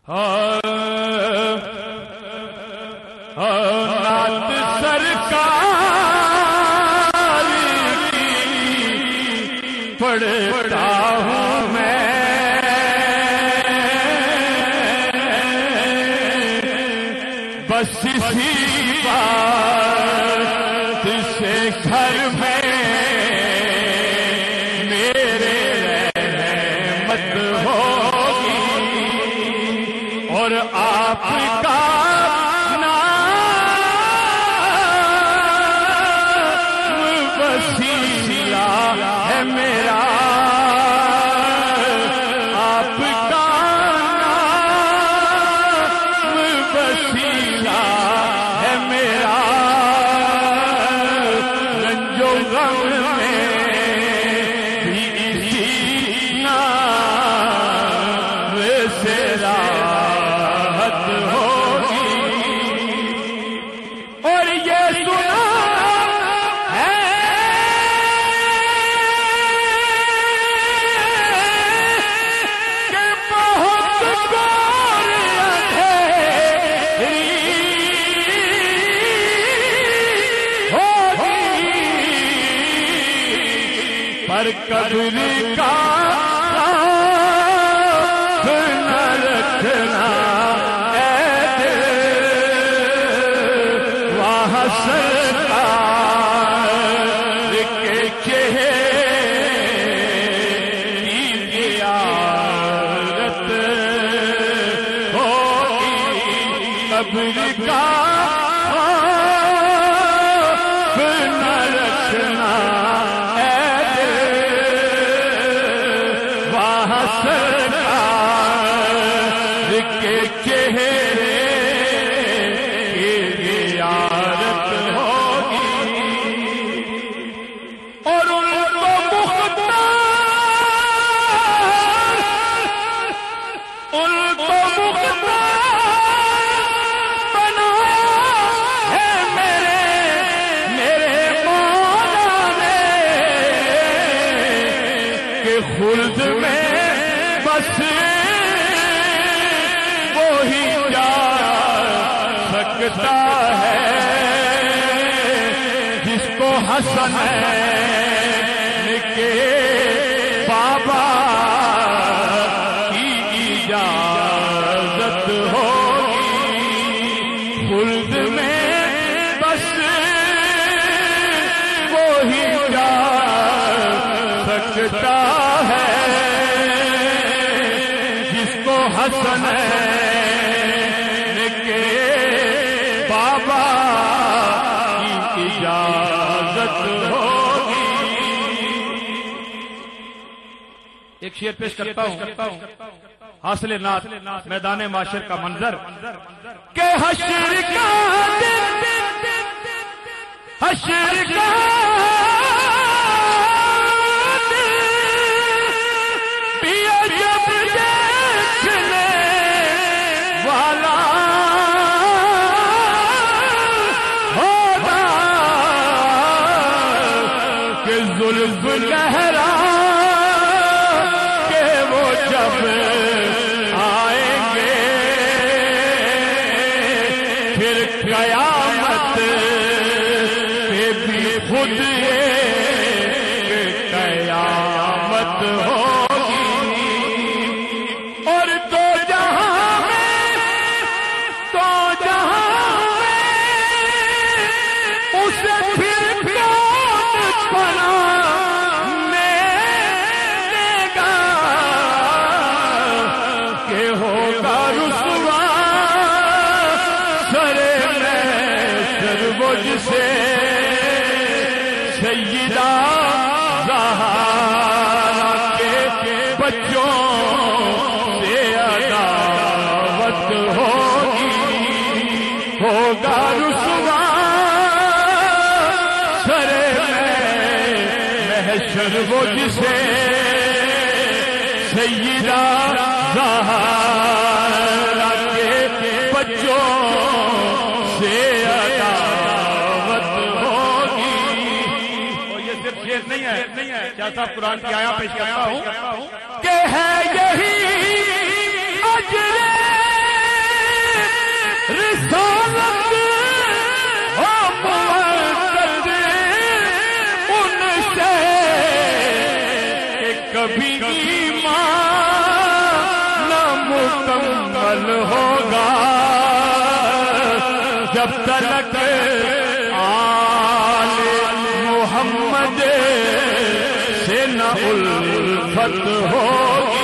नात सरकार की पढ़ता हूँ मैं, बस इसी बात से घर में मेरे रहमत होगी और आपका है मेरा, आपका नाम वसीला है मेरा, रंजो गम में भी इसी नाम से राहत होगी। और ये सुना पर कब्र का न रखना ऐ दिल, वहाँ सरकार के चेहरे की ज़ियारत होगी। कब्र का न रखना सरकार के चेहरे की ज़ियारत होगी। और उनको मुख्तार बना है मेरे मौला ने, कि खुल्द में बस वही जा सकता है जिसको हसन के बाबा की इजाजत होगी। खुल्द में बस वही जा सकता है हसन के बाबा की इजाजत होगी। एक शेर पेश करता हूँ, हासिल नात मैदान माशर का मंजर, के हश्र का दिन, हश्र का वाला होगा कि जुल्फ लहरा के वो जब आएंगे, फिर कयामत पे भी खुद ये कयामत होगी। और तो जहां उसे फिर कौन पना देगा, कि होगा रुसवा सरे महशर वो जिसे सैयदा ज़हरा के बच्चों से अदावत होगी। होगा रुसवा महशर वो जिसे सैयदा ज़हरा के बच्चों से अदावत होगी। और ये सिर्फ शेर नहीं है, क्या साहब कुरान की आया पेश करता हूँ कि है यही अजरे کبھی ایمان مکمل ہوگا جب تک آل محمد سے نہ الفت ہوگی.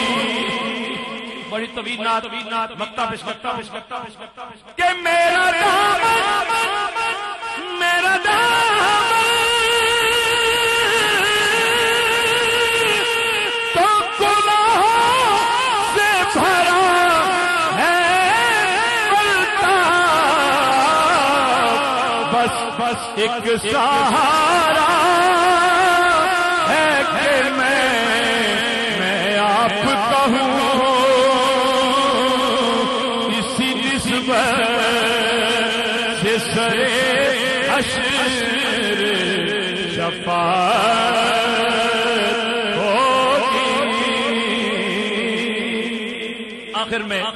بڑی طویل نعت مکتا پش کہ میرا دامن تو گناہوں سے بھرا ہے بس ایک سہارا ہے کہ میں آپ کا ہوں اسی نسبت سے سرے حشر شفاعت ہوگی. آخر میں